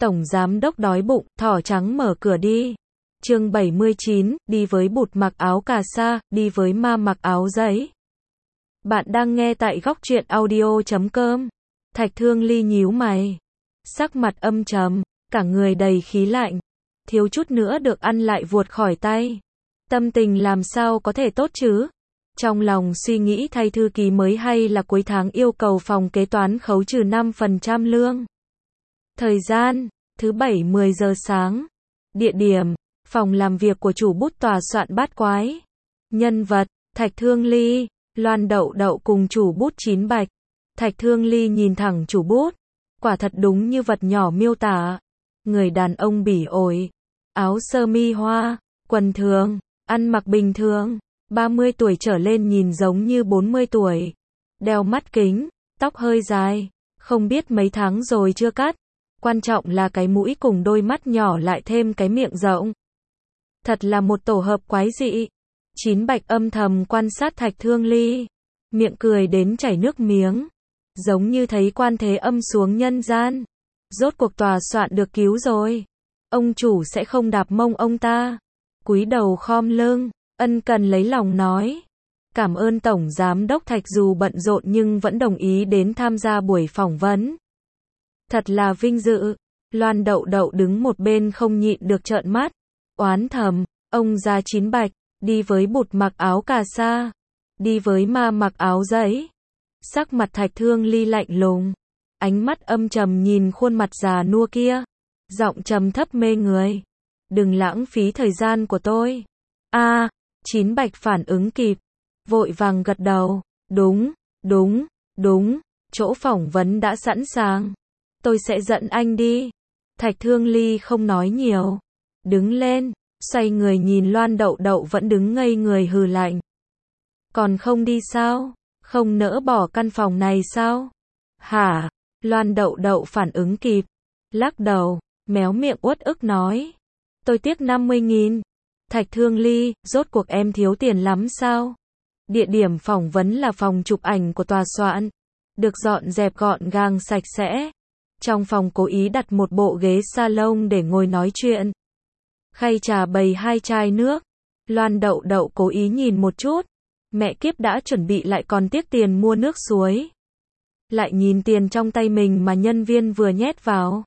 Tổng giám đốc đói bụng, thỏ trắng mở cửa đi. Chương 79, đi với bụt mặc áo cà sa, đi với ma mặc áo giấy. Bạn đang nghe tại góc truyện audio.com. Thạch Thương Ly nhíu mày, sắc mặt âm trầm, cả người đầy khí lạnh, thiếu chút nữa được ăn lại vuột khỏi tay. Tâm tình làm sao có thể tốt chứ? Trong lòng suy nghĩ thay thư ký mới hay là cuối tháng yêu cầu phòng kế toán khấu trừ 5% lương. Thời gian, thứ Bảy 10 giờ sáng. Địa điểm, phòng làm việc của chủ bút tòa soạn Bát Quái. Nhân vật, Thạch Thương Ly, Loan Đậu Đậu cùng chủ bút Chín Bạch. Thạch Thương Ly nhìn thẳng chủ bút, quả thật đúng như vật nhỏ miêu tả. Người đàn ông bỉ ổi, áo sơ mi hoa, quần thường, ăn mặc bình thường, 30 tuổi trở lên nhìn giống như 40 tuổi. Đeo mắt kính, tóc hơi dài, không biết mấy tháng rồi chưa cắt. Quan trọng là cái mũi cùng đôi mắt nhỏ lại thêm cái miệng rộng. Thật là một tổ hợp quái dị. Chín Bạch âm thầm quan sát Thạch Thương Ly, miệng cười đến chảy nước miếng, giống như thấy Quan Thế Âm xuống nhân gian. Rốt cuộc tòa soạn được cứu rồi. Ông chủ sẽ không đạp mông ông ta. Cúi đầu khom lưng, ân cần lấy lòng nói. Cảm ơn Tổng Giám đốc Thạch, dù bận rộn nhưng vẫn đồng ý đến tham gia buổi phỏng vấn. Thật là vinh dự. Loan Đậu Đậu đứng một bên không nhịn được trợn mắt, oán thầm, ông già Chín Bạch, đi với bụt mặc áo cà sa, đi với ma mặc áo giấy. Sắc mặt Thạch Thương Ly lạnh lùng, ánh mắt âm trầm nhìn khuôn mặt già nua kia, giọng trầm thấp mê người. Đừng lãng phí thời gian của tôi. Chín Bạch phản ứng kịp, vội vàng gật đầu, đúng, chỗ phỏng vấn đã sẵn sàng. Tôi sẽ dẫn anh đi. Thạch Thương Ly không nói nhiều, đứng lên, xoay người nhìn Loan Đậu Đậu vẫn đứng ngây người hừ lạnh. Còn không đi sao? Không nỡ bỏ căn phòng này sao? Hả? Loan Đậu Đậu phản ứng kịp, lắc đầu, méo miệng uất ức nói. Tôi tiếc 50.000. Thạch Thương Ly, rốt cuộc em thiếu tiền lắm sao? Địa điểm phỏng vấn là phòng chụp ảnh của tòa soạn, được dọn dẹp gọn gàng sạch sẽ. Trong phòng cố ý đặt một bộ ghế salon để ngồi nói chuyện. Khay trà bày 2 chai nước. Loan Đậu Đậu cố ý nhìn một chút. Mẹ kiếp, đã chuẩn bị lại còn tiếc tiền mua nước suối. Lại nhìn tiền trong tay mình mà nhân viên vừa nhét vào.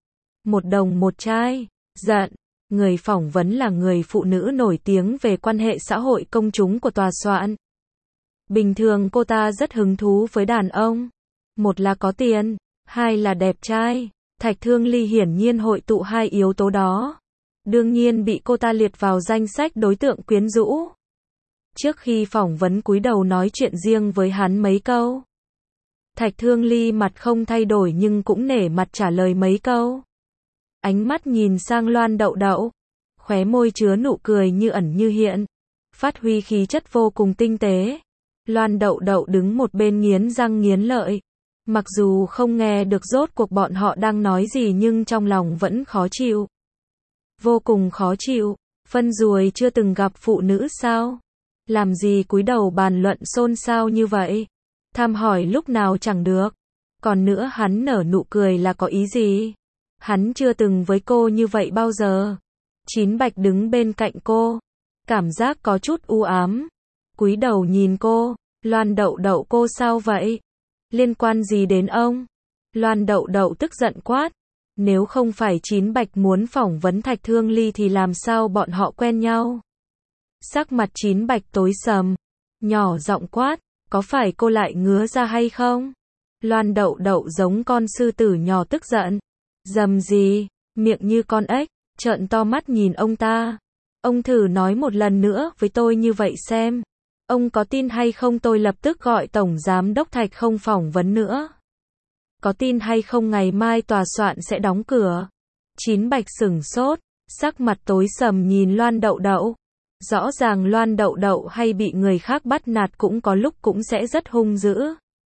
1 đồng một chai. Giận. Người phỏng vấn là người phụ nữ nổi tiếng về quan hệ xã hội công chúng của tòa soạn. Bình thường cô ta rất hứng thú với đàn ông. Một là có tiền, hai là đẹp trai. Thạch Thương Ly hiển nhiên hội tụ 2 yếu tố đó. Đương nhiên bị cô ta liệt vào danh sách đối tượng quyến rũ. Trước khi phỏng vấn cúi đầu nói chuyện riêng với hắn mấy câu. Thạch Thương Ly mặt không thay đổi nhưng cũng nể mặt trả lời mấy câu. Ánh mắt nhìn sang Loan Đậu Đậu, khóe môi chứa nụ cười như ẩn như hiện, phát huy khí chất vô cùng tinh tế. Loan Đậu Đậu đứng một bên nghiến răng nghiến lợi. Mặc dù không nghe được rốt cuộc bọn họ đang nói gì nhưng trong lòng vẫn khó chịu. Vô cùng khó chịu. Phân ruồi chưa từng gặp phụ nữ sao? Làm gì cúi đầu bàn luận xôn xao như vậy? Tham hỏi lúc nào chẳng được. Còn nữa, hắn nở nụ cười là có ý gì? Hắn chưa từng với cô như vậy bao giờ. Chín Bạch đứng bên cạnh cô, cảm giác có chút u ám. Cúi đầu nhìn cô. Loan Đậu Đậu, cô sao vậy? Liên quan gì đến ông? Loan Đậu Đậu tức giận quát. Nếu không phải Chín Bạch muốn phỏng vấn Thạch Thương Ly thì làm sao bọn họ quen nhau? Sắc mặt Chín Bạch tối sầm, nhỏ giọng quát, có phải cô lại ngứa ra hay không? Loan Đậu Đậu giống con sư tử nhỏ tức giận. Dầm gì, miệng như con ếch, trợn to mắt nhìn ông ta. Ông thử nói một lần nữa với tôi như vậy xem. Ông có tin hay không tôi lập tức gọi Tổng Giám đốc Thạch không phỏng vấn nữa. Có tin hay không ngày mai tòa soạn sẽ đóng cửa. Chín Bạch sửng sốt, sắc mặt tối sầm nhìn Loan Đậu Đậu. Rõ ràng Loan Đậu Đậu hay bị người khác bắt nạt cũng có lúc cũng sẽ rất hung dữ.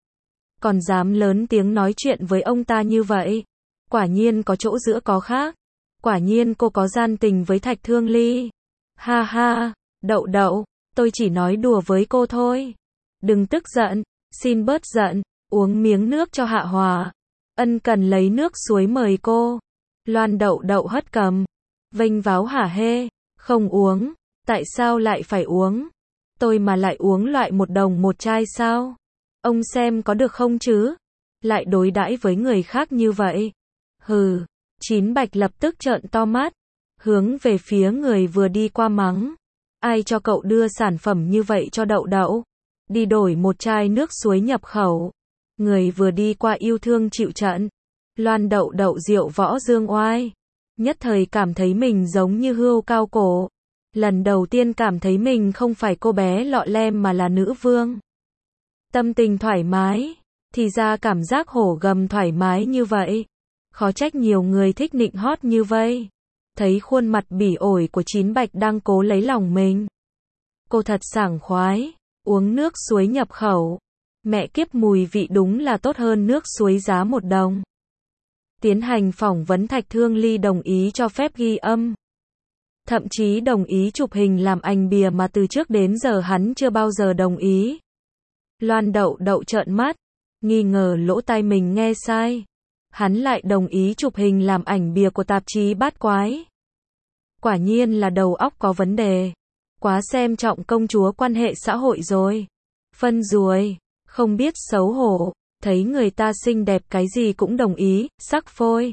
Còn dám lớn tiếng nói chuyện với ông ta như vậy. Quả nhiên có chỗ giữa có khác. Quả nhiên cô có gian tình với Thạch Thương Ly. Ha ha, Đậu Đậu, tôi chỉ nói đùa với cô thôi. Đừng tức giận, xin bớt giận, uống miếng nước cho hạ hòa. Ân cần lấy nước suối mời cô. Loan Đậu Đậu hất cầm, vênh váo hả hê, không uống, tại sao lại phải uống? Tôi mà lại uống loại 1 đồng một chai sao? Ông xem có được không chứ? Lại đối đãi với người khác như vậy. Hừ, Chín Bạch lập tức trợn to mắt, hướng về phía người vừa đi qua mắng. Ai cho cậu đưa sản phẩm như vậy cho Đậu Đậu? Đi đổi một chai nước suối nhập khẩu. Người vừa đi qua yêu thương chịu trận. Loan Đậu Đậu diệu võ dương oai. Nhất thời cảm thấy mình giống như hươu cao cổ. Lần đầu tiên cảm thấy mình không phải cô bé lọ lem mà là nữ vương. Tâm tình thoải mái. Thì ra cảm giác hổ gầm thoải mái như vậy. Khó trách nhiều người thích nịnh hót như vây. Thấy khuôn mặt bỉ ổi của Chín Bạch đang cố lấy lòng mình. Cô thật sảng khoái. Uống nước suối nhập khẩu. Mẹ kiếp, mùi vị đúng là tốt hơn nước suối giá 1 đồng. Tiến hành phỏng vấn, Thạch Thương Ly đồng ý cho phép ghi âm. Thậm chí đồng ý chụp hình làm ảnh bìa mà từ trước đến giờ hắn chưa bao giờ đồng ý. Loan Đậu Đậu trợn mắt, nghi ngờ lỗ tai mình nghe sai. Hắn lại đồng ý chụp hình làm ảnh bìa của tạp chí Bát Quái. Quả nhiên là đầu óc có vấn đề. Quá xem trọng công chúa quan hệ xã hội rồi. Phân ruồi, không biết xấu hổ, thấy người ta xinh đẹp cái gì cũng đồng ý, sắc phôi.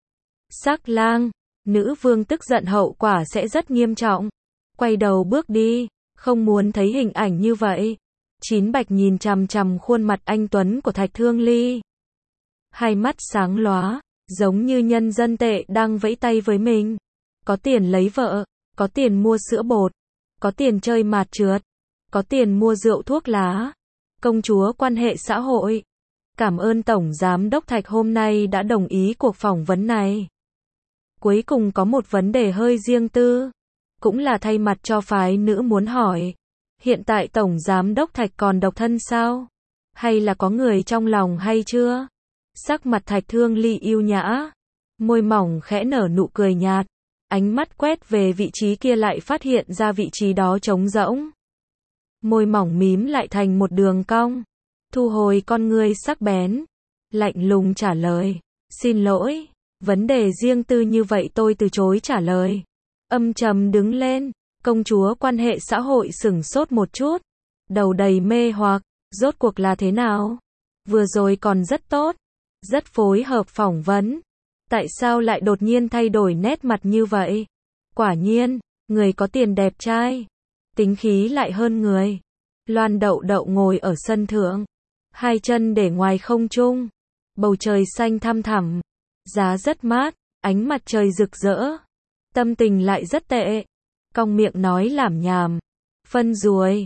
Sắc lang, nữ vương tức giận hậu quả sẽ rất nghiêm trọng. Quay đầu bước đi, không muốn thấy hình ảnh như vậy. Chín Bạch nhìn chằm chằm khuôn mặt anh tuấn của Thạch Thương Ly. Hai mắt sáng lóa, giống như nhân dân tệ đang vẫy tay với mình. Có tiền lấy vợ, có tiền mua sữa bột, có tiền chơi mạt trượt, có tiền mua rượu thuốc lá. Công chúa quan hệ xã hội. Cảm ơn Tổng Giám đốc Thạch hôm nay đã đồng ý cuộc phỏng vấn này. Cuối cùng có một vấn đề hơi riêng tư. Cũng là thay mặt cho phái nữ muốn hỏi. Hiện tại Tổng Giám đốc Thạch còn độc thân sao? Hay là có người trong lòng hay chưa? Sắc mặt Thạch Thương Ly yêu nhã. Môi mỏng khẽ nở nụ cười nhạt. Ánh mắt quét về vị trí kia lại phát hiện ra vị trí đó trống rỗng. Môi mỏng mím lại thành một đường cong. Thu hồi con ngươi sắc bén. Lạnh lùng trả lời. Xin lỗi. Vấn đề riêng tư như vậy tôi từ chối trả lời. Âm trầm đứng lên. Công chúa quan hệ xã hội sửng sốt một chút. Đầu đầy mê hoặc. Rốt cuộc là thế nào? Vừa rồi còn rất tốt. Rất phối hợp phỏng vấn. Tại sao lại đột nhiên thay đổi nét mặt như vậy? Quả nhiên, người có tiền đẹp trai. Tính khí lại hơn người. Loan Đậu Đậu ngồi ở sân thượng. Hai chân để ngoài không trung. Bầu trời xanh thăm thẳm. Giá rất mát. Ánh mặt trời rực rỡ. Tâm tình lại rất tệ. Cong miệng nói lảm nhảm. Phân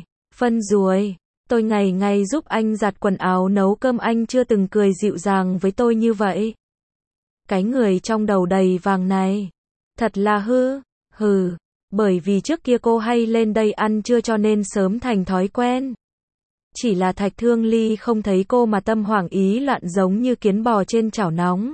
ruồi. Tôi ngày ngày giúp anh giặt quần áo nấu cơm, anh chưa từng cười dịu dàng với tôi như vậy. Cái người trong đầu đầy vàng này. Thật là hừ. Bởi vì trước kia cô hay lên đây ăn trưa cho nên sớm thành thói quen. Chỉ là Thạch Thương Ly không thấy cô mà tâm hoảng ý loạn giống như kiến bò trên chảo nóng.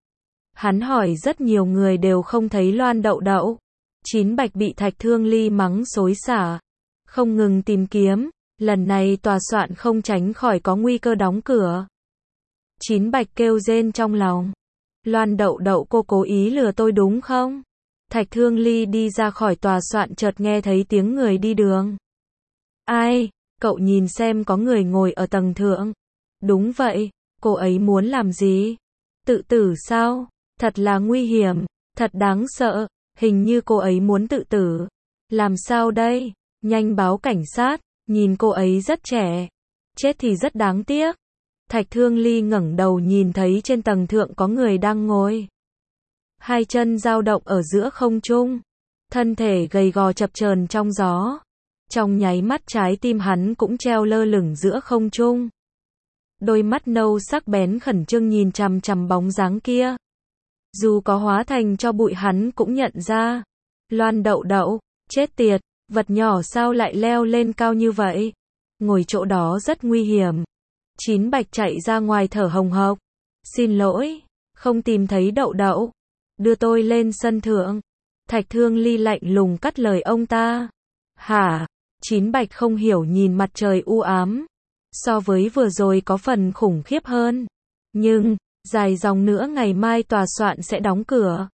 Hắn hỏi rất nhiều người đều không thấy Loan Đậu Đậu. Chín Bạch bị Thạch Thương Ly mắng xối xả. Không ngừng tìm kiếm. Lần này tòa soạn không tránh khỏi có nguy cơ đóng cửa. Chín Bạch kêu rên trong lòng. Loan Đậu Đậu, cô cố ý lừa tôi đúng không? Thạch Thương Ly đi ra khỏi tòa soạn chợt nghe thấy tiếng người đi đường. Ai? Cậu nhìn xem có người ngồi ở tầng thượng. Đúng vậy, cô ấy muốn làm gì? Tự tử sao? Thật là nguy hiểm, thật đáng sợ, hình như cô ấy muốn tự tử. Làm sao đây? Nhanh báo cảnh sát, nhìn cô ấy rất trẻ. Chết thì rất đáng tiếc. Thạch Thương Ly ngẩng đầu nhìn thấy trên tầng thượng có người đang ngồi. Hai chân dao động ở giữa không trung. Thân thể gầy gò chập chờn trong gió. Trong nháy mắt trái tim hắn cũng treo lơ lửng giữa không trung. Đôi mắt nâu sắc bén khẩn trương nhìn chằm chằm bóng dáng kia. Dù có hóa thành cho bụi hắn cũng nhận ra. Loan Đậu Đậu, chết tiệt, vật nhỏ sao lại leo lên cao như vậy? Ngồi chỗ đó rất nguy hiểm. Chín Bạch chạy ra ngoài thở hồng hộc. Xin lỗi, không tìm thấy Đậu Đậu. Đưa tôi lên sân thượng. Thạch Thương Ly lạnh lùng cắt lời ông ta. Hả? Chín Bạch không hiểu nhìn mặt trời u ám. So với vừa rồi có phần khủng khiếp hơn. Nhưng, dài dòng nữa ngày mai tòa soạn sẽ đóng cửa.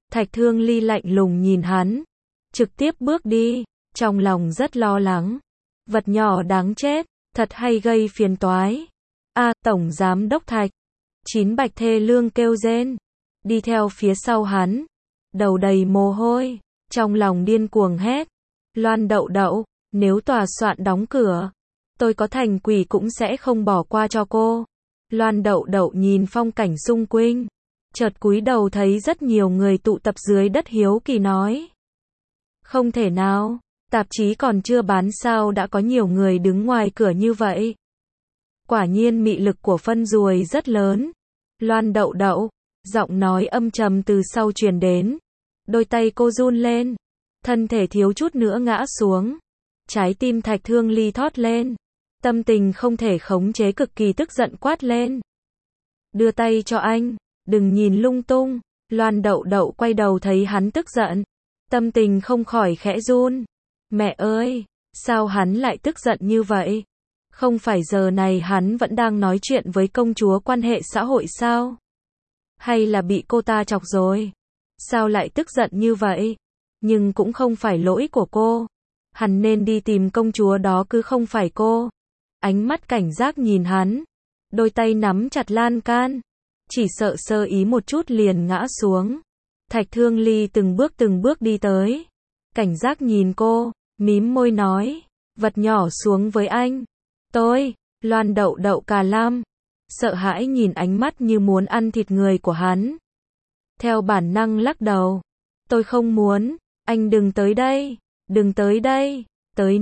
Thạch Thương Ly lạnh lùng nhìn hắn, trực tiếp bước đi, trong lòng rất lo lắng. Vật nhỏ đáng chết, thật hay gây phiền toái. Tổng giám đốc Thạch. Chín Bạch thê lương kêu rên, đi theo phía sau hắn, đầu đầy mồ hôi, trong lòng điên cuồng hét. Loan Đậu Đậu, nếu tòa soạn đóng cửa, tôi có thành quỷ cũng sẽ không bỏ qua cho cô. Loan Đậu Đậu nhìn phong cảnh xung quanh, chợt cúi đầu thấy rất nhiều người tụ tập dưới đất hiếu kỳ nói. Không thể nào, tạp chí còn chưa bán sao đã có nhiều người đứng ngoài cửa như vậy. Quả nhiên mị lực của phân ruồi rất lớn. Loan Đậu Đậu, giọng nói âm trầm từ sau truyền đến. Đôi tay cô run lên, thân thể thiếu chút nữa ngã xuống. Trái tim Thạch Thương Ly thót lên, tâm tình không thể khống chế cực kỳ tức giận quát lên. Đưa tay cho anh, đừng nhìn lung tung. Loan Đậu Đậu quay đầu thấy hắn tức giận, tâm tình không khỏi khẽ run. Mẹ ơi, sao hắn lại tức giận như vậy? Không phải giờ này hắn vẫn đang nói chuyện với công chúa quan hệ xã hội sao? Hay là bị cô ta chọc rồi? Sao lại tức giận như vậy? Nhưng cũng không phải lỗi của cô. Hắn nên đi tìm công chúa đó cứ không phải cô. Ánh mắt cảnh giác nhìn hắn, đôi tay nắm chặt lan can, chỉ sợ sơ ý một chút liền ngã xuống. Thạch Thương Ly từng bước đi tới, cảnh giác nhìn cô, mím môi nói, vật nhỏ xuống với anh. Tôi, Loan Đậu Đậu cà lam, sợ hãi nhìn ánh mắt như muốn ăn thịt người của hắn. Theo bản năng lắc đầu, tôi không muốn, anh đừng tới đây, đừng tới đây, tới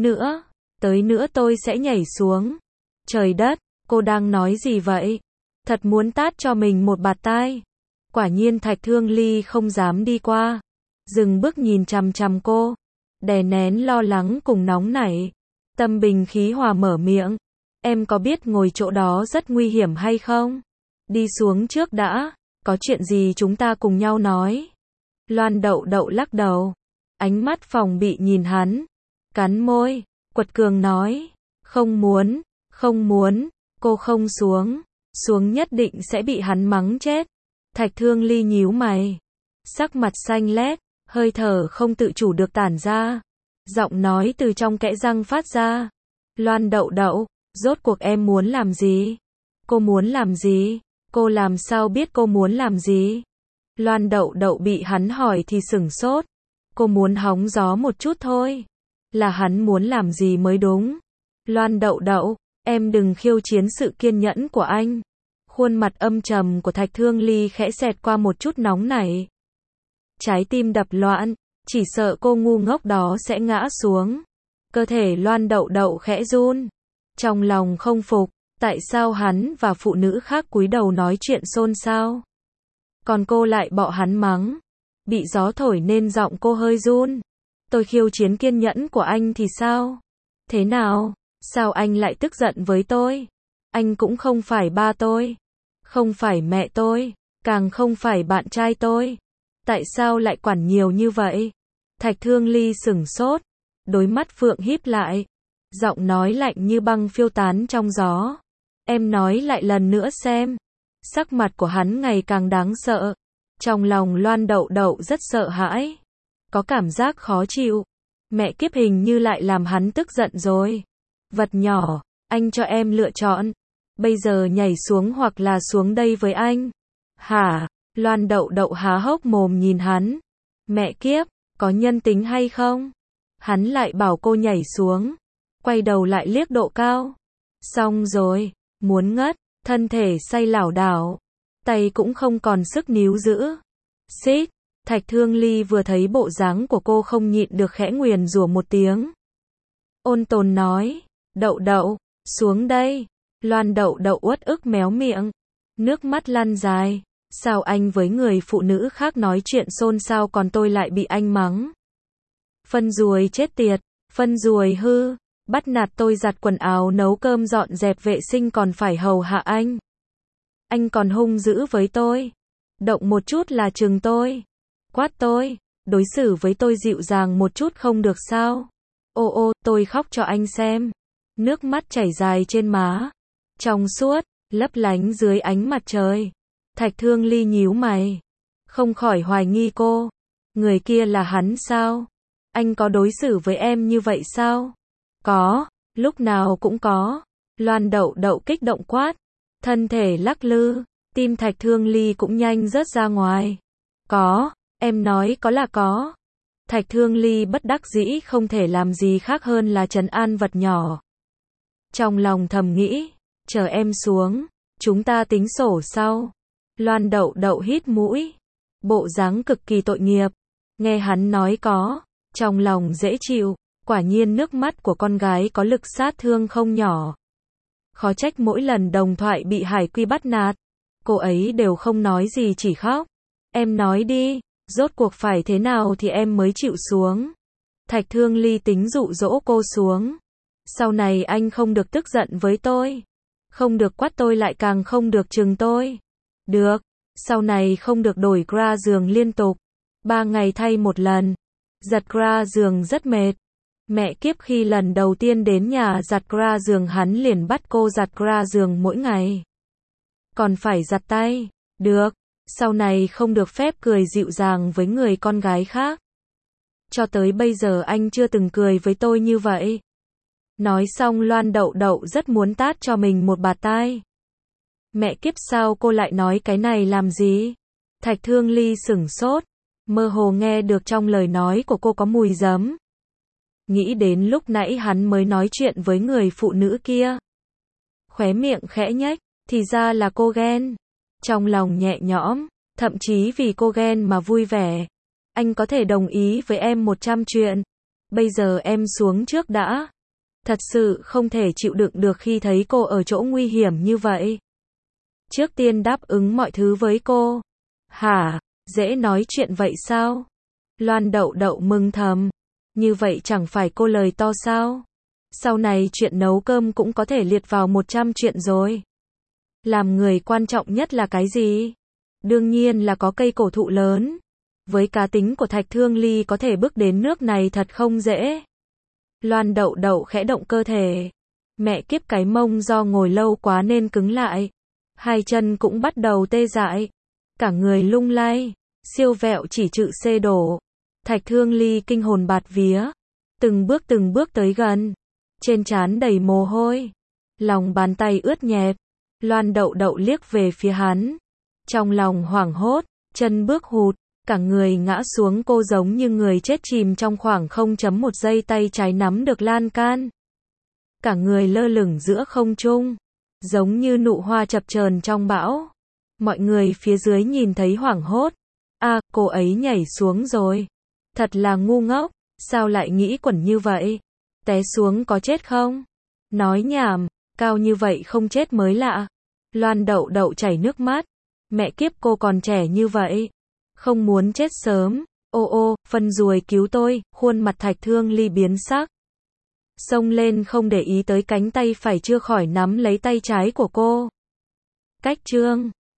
nữa tôi sẽ nhảy xuống. Trời đất, cô đang nói gì vậy? Thật muốn tát cho mình một bạt tai. Quả nhiên Thạch Thương Ly không dám đi qua, dừng bước nhìn chằm chằm cô, đè nén lo lắng cùng nóng nảy. Tâm bình khí hòa mở miệng, em có biết ngồi chỗ đó rất nguy hiểm hay không? Đi xuống trước đã, có chuyện gì chúng ta cùng nhau nói. Loan Đậu Đậu lắc đầu, ánh mắt phòng bị nhìn hắn, cắn môi, quật cường nói, không muốn, cô không xuống nhất định sẽ bị hắn mắng chết. Thạch Thương Ly nhíu mày, sắc mặt xanh lét, hơi thở không tự chủ được tản ra, giọng nói từ trong kẽ răng phát ra. Loan Đậu Đậu, rốt cuộc em muốn làm gì? Cô muốn làm gì? Cô làm sao biết cô muốn làm gì? Loan Đậu Đậu bị hắn hỏi thì sửng sốt. Cô muốn hóng gió một chút thôi. Là hắn muốn làm gì mới đúng. Loan Đậu Đậu, em đừng khiêu chiến sự kiên nhẫn của anh. Khuôn mặt âm trầm của Thạch Thương Ly khẽ xẹt qua một chút nóng nảy. Trái tim đập loạn, chỉ sợ cô ngu ngốc đó sẽ ngã xuống. Cơ thể Loan Đậu Đậu khẽ run. Trong lòng không phục, tại sao hắn và phụ nữ khác cúi đầu nói chuyện xôn xao. Còn cô lại bọ hắn mắng. Bị gió thổi nên giọng cô hơi run. Tôi khiêu chiến kiên nhẫn của anh thì sao? Thế nào? Sao anh lại tức giận với tôi? Anh cũng không phải ba tôi, không phải mẹ tôi, càng không phải bạn trai tôi. Tại sao lại quản nhiều như vậy? Thạch Thương Ly sửng sốt, đôi mắt phượng híp lại, giọng nói lạnh như băng phiêu tán trong gió. Em nói lại lần nữa xem. Sắc mặt của hắn ngày càng đáng sợ. Trong lòng Loan Đậu Đậu rất sợ hãi, có cảm giác khó chịu. Mẹ kiếp, hình như lại làm hắn tức giận rồi. Vật nhỏ, anh cho em lựa chọn. Bây giờ nhảy xuống hoặc là xuống đây với anh. Hả? Loan Đậu Đậu há hốc mồm nhìn hắn. Mẹ kiếp, có nhân tính hay không? Hắn lại bảo cô nhảy xuống, quay đầu lại liếc độ cao. Xong rồi, muốn ngất, thân thể say lảo đảo, tay cũng không còn sức níu giữ. Xít, Thạch Thương Ly vừa thấy bộ dáng của cô không nhịn được khẽ nguyền rủa một tiếng. Ôn tồn nói, Đậu Đậu, xuống đây. Loan Đậu Đậu uất ức méo miệng, nước mắt lăn dài. Sao anh với người phụ nữ khác nói chuyện xôn xao còn tôi lại bị anh mắng? Phân ruồi chết tiệt, phân ruồi hư, bắt nạt tôi, giặt quần áo, nấu cơm, dọn dẹp vệ sinh còn phải hầu hạ anh. Anh còn hung dữ với tôi, động một chút là chừng tôi, quát tôi, đối xử với tôi dịu dàng một chút không được sao? Ô, tôi khóc cho anh xem. Nước mắt chảy dài trên má, trong suốt, lấp lánh dưới ánh mặt trời. Thạch Thương Ly nhíu mày, không khỏi hoài nghi cô. Người kia là hắn sao? Anh có đối xử với em như vậy sao? Có, lúc nào cũng có. Loan Đậu Đậu kích động quát. Thân thể lắc lư, tim Thạch Thương Ly cũng nhanh rớt ra ngoài. Có, em nói có là có. Thạch Thương Ly bất đắc dĩ không thể làm gì khác hơn là trấn an vật nhỏ. Trong lòng thầm nghĩ, chờ em xuống, chúng ta tính sổ sau. Loan Đậu Đậu hít mũi, bộ dáng cực kỳ tội nghiệp. Nghe hắn nói có, trong lòng dễ chịu, quả nhiên nước mắt của con gái có lực sát thương không nhỏ. Khó trách mỗi lần đồng thoại bị Hải Quy bắt nạt, cô ấy đều không nói gì chỉ khóc. Em nói đi, rốt cuộc phải thế nào thì em mới chịu xuống. Thạch Thương Ly tính dụ dỗ cô xuống. Sau này anh không được tức giận với tôi. Không được quát tôi, lại càng không được chừng tôi. Được, sau này không được đổi gra giường liên tục. 3 ngày thay một lần. Giặt gra giường rất mệt. Mẹ kiếp, khi lần đầu tiên đến nhà giặt gra giường hắn liền bắt cô giặt gra giường mỗi ngày. Còn phải giặt tay. Được, sau này không được phép cười dịu dàng với người con gái khác. Cho tới bây giờ anh chưa từng cười với tôi như vậy. Nói xong Loan Đậu Đậu rất muốn tát cho mình một bạt tai. Mẹ kiếp, sao cô lại nói cái này làm gì? Thạch Thương Ly sửng sốt, mơ hồ nghe được trong lời nói của cô có mùi giấm. Nghĩ đến lúc nãy hắn mới nói chuyện với người phụ nữ kia. Khóe miệng khẽ nhếch, thì ra là cô ghen. Trong lòng nhẹ nhõm, thậm chí vì cô ghen mà vui vẻ. Anh có thể đồng ý với em 100 chuyện. Bây giờ em xuống trước đã. Thật sự không thể chịu đựng được khi thấy cô ở chỗ nguy hiểm như vậy. Trước tiên đáp ứng mọi thứ với cô. Hả, dễ nói chuyện vậy sao? Loan Đậu Đậu mừng thầm. Như vậy chẳng phải cô lời to sao? Sau này chuyện nấu cơm cũng có thể liệt vào 100 chuyện rồi. Làm người quan trọng nhất là cái gì? Đương nhiên là có cây cổ thụ lớn. Với cá tính của Thạch Thương Ly có thể bước đến nước này thật không dễ. Loan Đậu Đậu khẽ động cơ thể. Mẹ kiếp, cái mông do ngồi lâu quá nên cứng lại. Hai chân cũng bắt đầu tê dại. Cả người lung lay. Siêu vẹo chỉ chữ C đổ. Thạch Thương Ly kinh hồn bạt vía. Từng bước tới gần. Trên trán đầy mồ hôi. Lòng bàn tay ướt nhẹp. Loan Đậu Đậu liếc về phía hắn. Trong lòng hoảng hốt, chân bước hụt. Cả người ngã xuống, cô giống như người chết chìm trong khoảng 0.1 giây, tay trái nắm được lan can. Cả người lơ lửng giữa không trung, giống như nụ hoa chập chờn trong bão. Mọi người phía dưới nhìn thấy hoảng hốt. À, cô ấy nhảy xuống rồi. Thật là ngu ngốc, sao lại nghĩ quẩn như vậy? Té xuống có chết không? Nói nhảm, cao như vậy không chết mới lạ. Loan Đậu Đậu chảy nước mắt. Mẹ kiếp, cô còn trẻ như vậy. Không muốn chết sớm. Ô ô, phân ruồi cứu tôi. Khuôn mặt Thạch Thương Ly biến sắc. Xông lên không để ý tới cánh tay phải chưa khỏi nắm lấy tay trái của cô. Cách chương